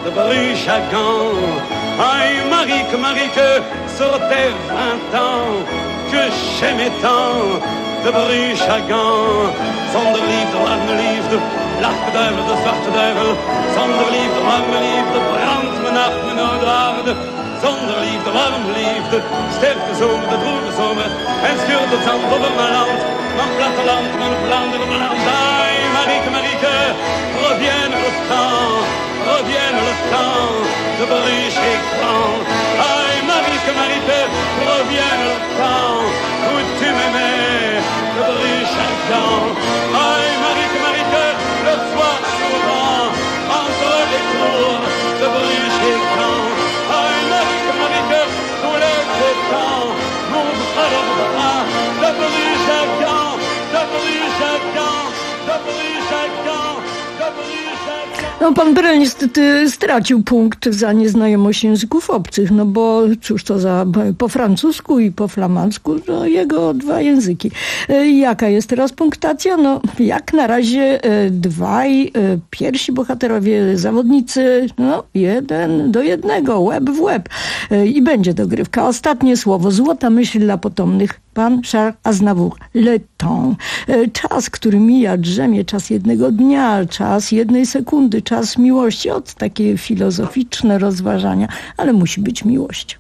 Speaker 17: de Bruchagan. Aïe, Marique, Marique, sur tes vingt ans, que j'aimais tant de Bruchagan. Zonder liefde, warme liefde, lacht de duivel, de zwarte duivel. Zonder liefde, warme liefde, brandt mijn nacht, mijn oude aarde. Zonder liefde, warme liefde, sterft de zomer, de vroege zomer. En schuurt het zand over mijn land, mijn platteland, mijn Vlaanderen, mijn land. Aïe, Marieke, Marieke, revienne le temps, revienne le temps de Bruchagan. Aïe, Marieke, Marieke, revienne le temps où tu m'aimais de Bruchagan. Aïe, Marieke, Marieke, le soir souvent, entre les cours de Bruchagan. Aïe, Marieke, Marieke, tous les temps, mon frère de bras de Bruchagan, de Bruchagan, de Bruchagan, de Bruchagan.
Speaker 13: No, pan Brel niestety stracił punkt za nieznajomość języków obcych, no bo cóż to za po francusku i po flamandzku, to jego dwa języki. Jaka jest teraz punktacja? No, jak na razie dwaj pierwsi bohaterowie, zawodnicy, no, jeden do jednego, łeb w łeb. I będzie dogrywka. Ostatnie słowo, złota myśl dla potomnych. Pan Charles Aznavour, le temps. Czas, który mija, drzemie, czas jednego dnia, czas jednej sekundy, czas miłości. Od takie filozoficzne rozważania, ale musi być miłość.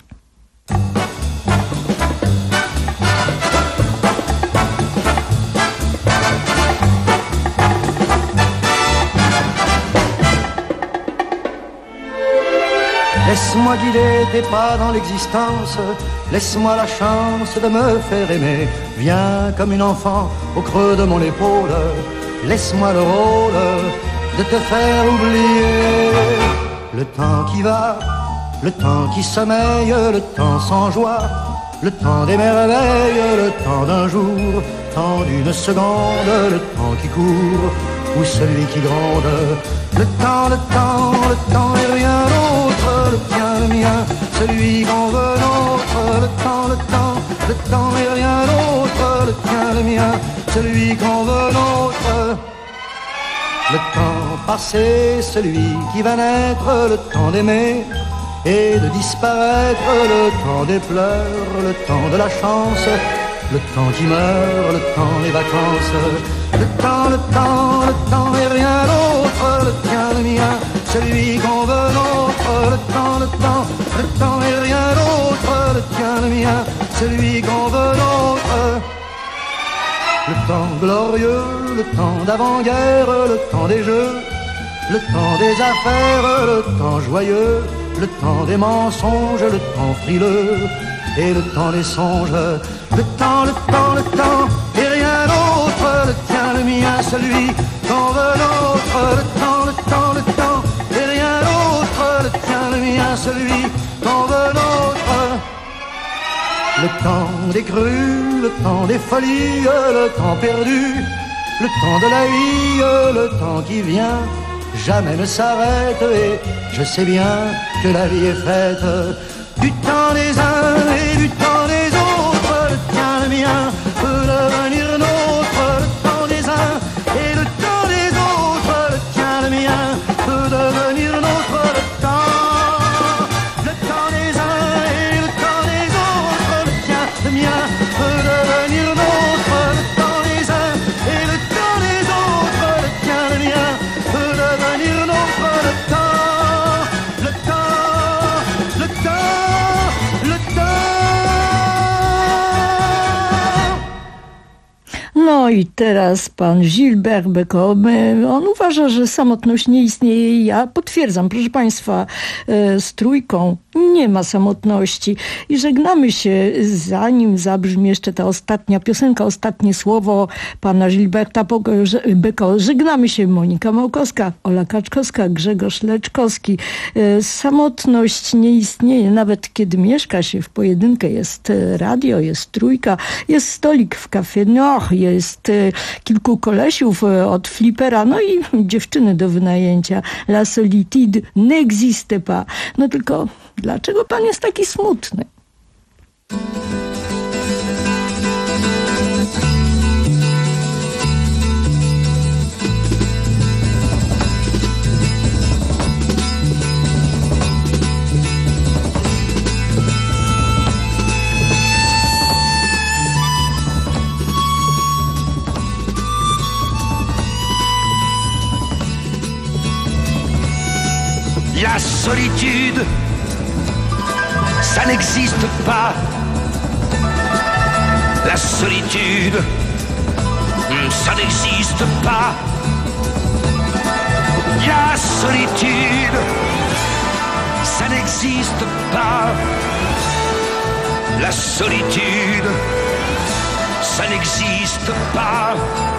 Speaker 14: Laisse-moi guider tes pas dans l'existence, laisse-moi la chance de me faire aimer. Viens comme une enfant au creux de mon épaule, laisse-moi le rôle de te faire oublier. Le temps qui va, le temps qui sommeille, le temps sans joie, le temps des merveilles, le temps d'un jour, temps d'une seconde, le temps qui court, ou celui qui gronde. Le temps, le temps, le temps et rien d'autre, le tien, le mien, celui qu'on veut nôtre. Le temps, le temps, le temps et rien d'autre, le tien, le mien, celui qu'on veut nôtre. Le temps passé, celui qui va naître, le temps d'aimer et de disparaître, le temps des pleurs, le temps de la chance, le temps qui meurt, le temps des vacances. Le temps, le temps, le temps et rien d'autre, le tien, le mien, celui qu'on veut nôtre. Le temps, le temps, le temps et rien d'autre, le tien, le mien, celui qu'on veut nôtre. Le temps glorieux, le temps d'avant-guerre, le temps des jeux, le temps des affaires, le temps joyeux, le temps des mensonges, le temps frileux et le temps des songes. Le temps, le temps, le temps et rien d'autre, le tien, le mien, celui qu'on veut nôtre. Le temps, le temps, le temps et rien d'autre, le tien, le mien, celui qu'on veut nôtre. Le temps des crues, le temps des folies, le temps perdu, le temps de la vie, le temps qui vient, jamais ne s'arrête. Et je sais bien que la vie est faite du temps des uns et du temps des autres. Le tien, le mien, peut devenir nôtre. Le temps des uns et le temps des autres. Le tien, le mien, peut devenir nôtre. Le temps, le temps des uns et le temps des autres. Le tien, le mien, peut devenir nôtre. Le temps des uns et le temps des autres. Le tien, le mien, peut devenir nôtre. Le temps, le temps, le temps, le temps.
Speaker 13: No i teraz pan Gilbert Bécaud, on uważa, że samotność nie istnieje. Ja potwierdzam, proszę państwa, z Trójką nie ma samotności. I żegnamy się, zanim zabrzmi jeszcze ta ostatnia piosenka, ostatnie słowo pana Gilberta Bécaud. Żegnamy się Monika Małkowska, Ola Kaczkowska, Grzegorz Leczkowski. Samotność nie istnieje, nawet kiedy mieszka się w pojedynkę. Jest radio, jest Trójka, jest stolik w Café Nord, jest kilku kolesiów od flipera, no i dziewczyny do wynajęcia. La solitude n'existe pas. No tylko dlaczego pan jest taki smutny?
Speaker 19: La solitude, ça n'existe pas. La solitude, ça n'existe pas. La solitude, ça n'existe pas. La solitude, ça n'existe pas.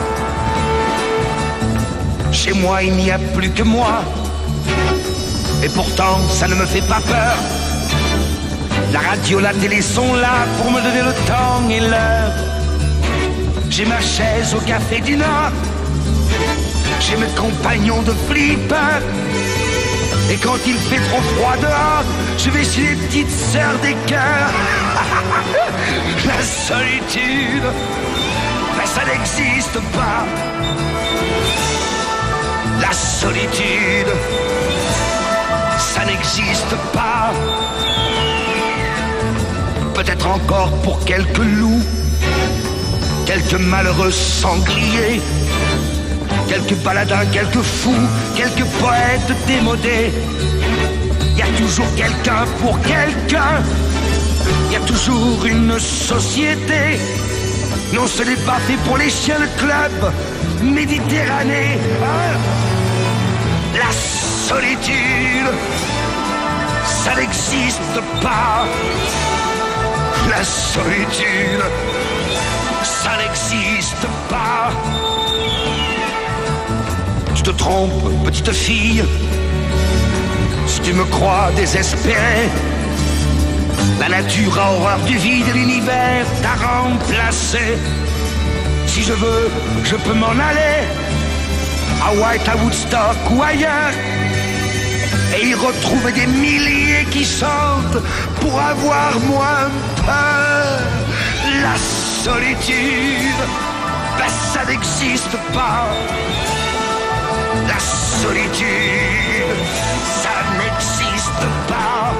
Speaker 19: Chez moi, il n'y a plus que moi. Et pourtant, ça ne me fait pas peur. La radio, la télé sont là pour me donner le temps et l'heure. J'ai ma chaise au café du Nord. J'ai mes compagnons de flipper. Et quand il fait trop froid dehors, je vais chez les petites sœurs des cœurs. La solitude, ben ça n'existe pas. La solitude, ça n'existe pas. Peut-être encore pour quelques loups, quelques malheureux sangliers, quelques baladins, quelques fous, quelques poètes démodés. Il y a toujours quelqu'un pour quelqu'un. Il y a toujours une société. Non, ce n'est pas fait pour les chiens de club Méditerranée. Hein? La solitude, ça n'existe pas. La solitude, ça n'existe pas. Tu te trompes, petite fille, si tu me crois désespéré. La nature a horreur du vide et l'univers t'a remplacé. Si je veux, je peux m'en aller à White, à Woodstock ou ailleurs, et y retrouver des milliers qui chantent pour avoir moins peur. La solitude, ben ça n'existe pas. La solitude, ça n'existe pas.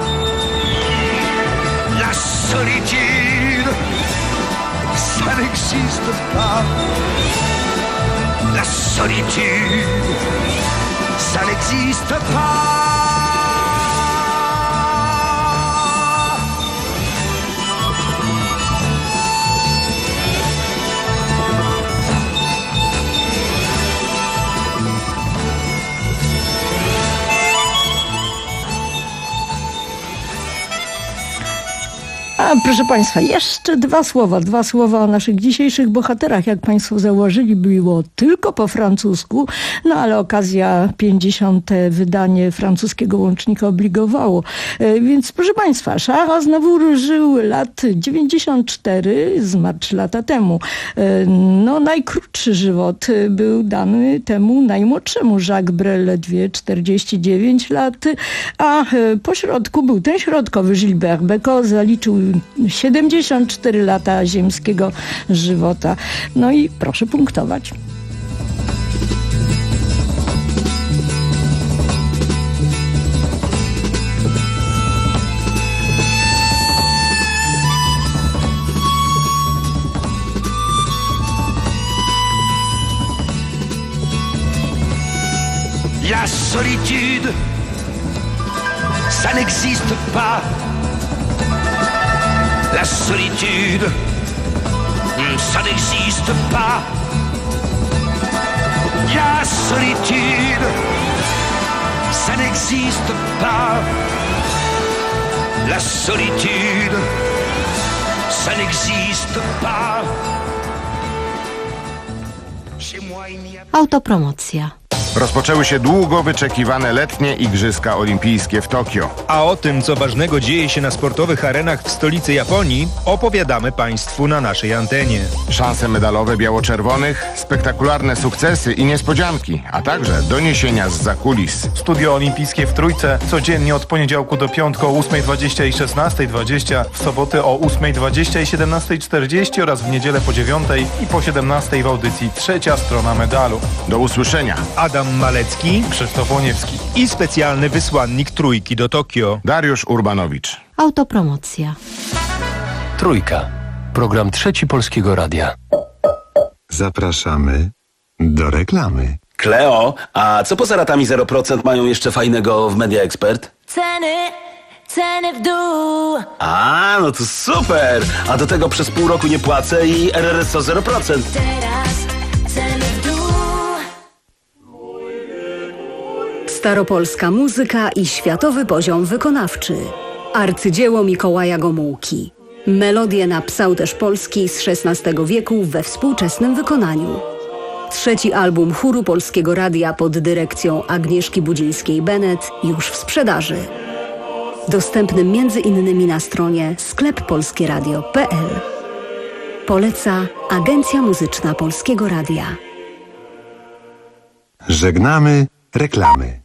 Speaker 19: La solitude, ça n'existe pas. La solitude, ça n'existe pas.
Speaker 13: A, proszę Państwa, jeszcze dwa słowa, dwa słowa o naszych dzisiejszych bohaterach. Jak Państwo zauważyli, było tylko po francusku, no ale okazja pięćdziesiąte wydanie francuskiego łącznika obligowało. E, więc proszę Państwa, Charles Aznavour żył lat dziewięćdziesiąt cztery, zmarł trzy lata temu. E, no najkrótszy żywot był dany temu najmłodszemu, Jacques Brel, ledwie czterdzieści dziewięć lat, a e, po środku był ten środkowy Gilbert Bécaud, zaliczył siedemdziesiąt cztery lata ziemskiego żywota. No i proszę punktować.
Speaker 19: La solitude, ça n'existe pas. La solitude, ça n'existe pas. La solitude, ça n'existe pas. La solitude, ça n'existe pas. Chez moi, il n'y a...
Speaker 20: Autopromocja.
Speaker 21: Rozpoczęły się długo wyczekiwane letnie Igrzyska Olimpijskie w Tokio.
Speaker 22: A o tym, co ważnego dzieje się na sportowych arenach w stolicy Japonii, opowiadamy Państwu na naszej antenie.
Speaker 21: Szanse medalowe biało-czerwonych, spektakularne sukcesy i niespodzianki, a także doniesienia zza kulis.
Speaker 23: Studio Olimpijskie w Trójce codziennie od poniedziałku do piątku o ósmej dwadzieścia i szesnastej dwadzieścia, w soboty o ósmej dwadzieścia i siedemnastej czterdzieści oraz w niedzielę po dziewiątej i po siedemnastej w audycji Trzecia Strona Medalu.
Speaker 21: Do usłyszenia.
Speaker 22: Adam Malecki,
Speaker 23: Krzysztof Łoniewski
Speaker 22: i specjalny wysłannik Trójki do Tokio,
Speaker 21: Dariusz Urbanowicz.
Speaker 20: Autopromocja.
Speaker 7: Trójka. Program Trzeci Polskiego Radia.
Speaker 2: Zapraszamy do reklamy.
Speaker 1: Kleo, a co poza ratami zero procent mają jeszcze fajnego w Media Expert?
Speaker 9: Ceny, ceny w dół.
Speaker 1: A, no to super! A do tego przez pół roku nie płacę i R R S O zero procent.
Speaker 9: Teraz ceny w dół.
Speaker 5: Staropolska muzyka i światowy poziom wykonawczy. Arcydzieło Mikołaja Gomułki. Melodie na psałterz polski z szesnastego wieku we współczesnym wykonaniu. Trzeci album chóru Polskiego Radia pod dyrekcją Agnieszki Budzińskiej-Bennett już w sprzedaży. Dostępny między innymi na stronie sklep polskieradio kropka p l. Poleca Agencja Muzyczna Polskiego Radia.
Speaker 2: Żegnamy reklamy.